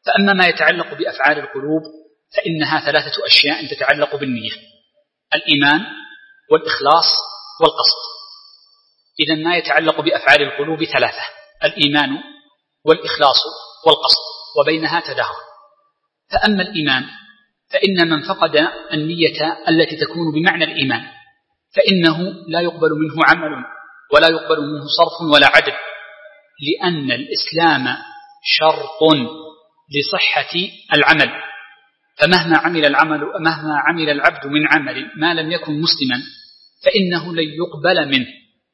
فأما ما يتعلق بأفعال القلوب فإنها 3 أشياء تتعلق بالنية: الإيمان والإخلاص والقصد. إذن ما يتعلق بأفعال القلوب 3: الإيمان والإخلاص والقصد، وبينها تداخل. فأما الإيمان فإن من فقد النية التي تكون بمعنى الإيمان فإنه لا يقبل منه عمل ولا يقبل منه صرف ولا عدل، لأن الإسلام شرط لصحة العمل، فمهما عمل العبد من عمل ما لم يكن مسلما فإنه لن يقبل منه.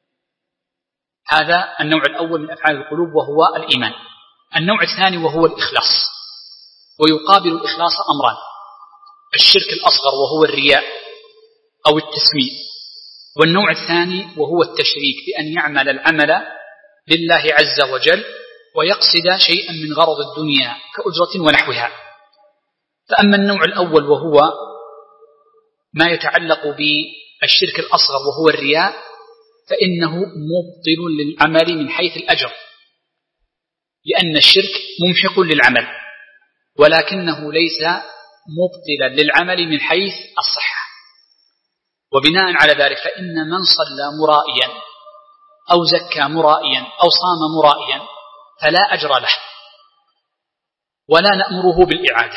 هذا النوع الأول من أفعال القلوب وهو الإيمان. النوع الثاني وهو الإخلاص، ويقابل الإخلاص أمران: الشرك الأصغر وهو الرياء أو التسمية، والنوع الثاني وهو التشريك، بأن يعمل العمل لله عز وجل ويقصد شيئا من غرض الدنيا كأجرة ونحوها. فأما النوع الأول وهو ما يتعلق بالشرك الأصغر وهو الرياء فإنه مبطل للعمل من حيث الأجر، لأن الشرك ممحق للعمل ولكنه ليس مبطلا للعمل من حيث الصحة. وبناء على ذلك فإن من صلى مرائيا أو زكى مرائيا أو صام مرائيا فلا أجر له ولا نأمره بالإعادة،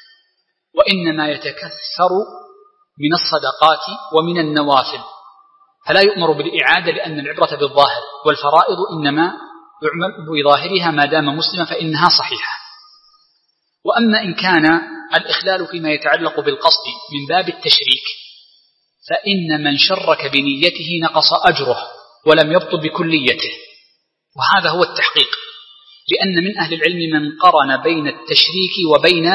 وإنما يتكثر من الصدقات ومن النوافل، فلا يؤمر بالإعادة، لأن العبرة بالظاهر، والفرائض إنما يعمل بظاهرها ما دام مسلما فإنها صحيحة. وأما إن كان الإخلال فيما يتعلق بالقصد من باب التشريك فإن من شرك بنيته نقص أجره ولم يبطل بكليته، وهذا هو التحقيق، لأن من أهل العلم من قرن بين التشريك وبين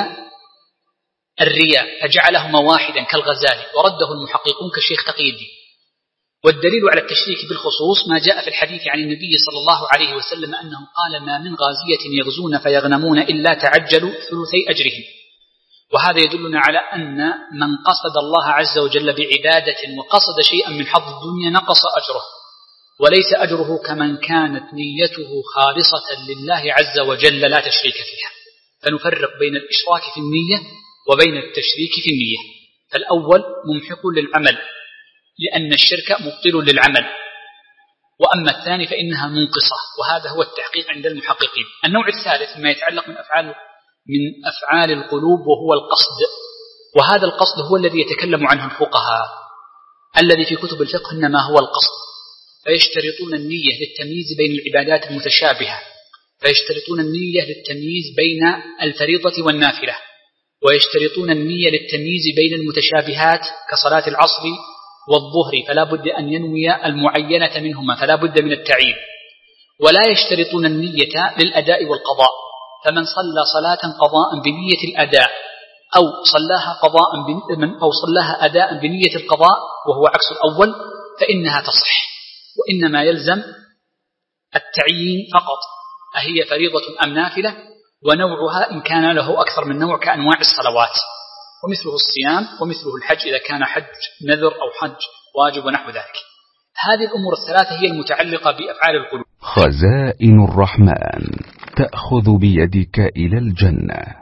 الرياء فجعلهما واحدا كالغزالي، ورده المحققون كالشيخ تقي الدين. والدليل على التشريك بالخصوص ما جاء في الحديث عن النبي صلى الله عليه وسلم أنه قال: ما من غازية يغزون فيغنمون إلا تعجلوا ثلثي أجرهم. وهذا يدلنا على أن من قصد الله عز وجل بعبادة وقصد شيئا من حظ الدنيا نقص أجره، وليس أجره كمن كانت نيته خالصة لله عز وجل لا تشريك فيها. فنفرق بين الإشراك في النية وبين التشريك في النية. فالأول ممحق للعمل لأن الشرك مبطل للعمل، وأما الثاني فإنها منقصة، وهذا هو التحقيق عند المحققين. النوع الثالث ما يتعلق من أفعال القلوب وهو القصد، وهذا القصد هو الذي يتكلم عنه الفقهاء الذي في كتب الفقه إنما هو القصد، فيشترطون النية للتمييز بين العبادات المتشابهة، فيشترطون النية للتمييز بين الفريضة والنافلة، ويشترطون النية للتمييز بين المتشابهات كصلاة العصر والظهر، فلا بد أن ينوي المعينة منهما، فلا بد من التعيين. ولا يشترطون النية للأداء والقضاء، فمن صلى صلاة قضاء بنية الأداء أو صلاها أداء بنية القضاء وهو عكس الأول فإنها تصح، وإنما يلزم التعيين فقط، أهي فريضة أم نافلة، ونوعها إن كان له أكثر من نوع كأنواع الصلوات، ومثله الصيام، ومثله الحج إذا كان حج نذر أو حج واجب ونحو ذلك. هذه الأمور الثلاثة هي المتعلقة بأفعال القلوب. خزائن الرحمن تأخذ بيدك إلى الجنة.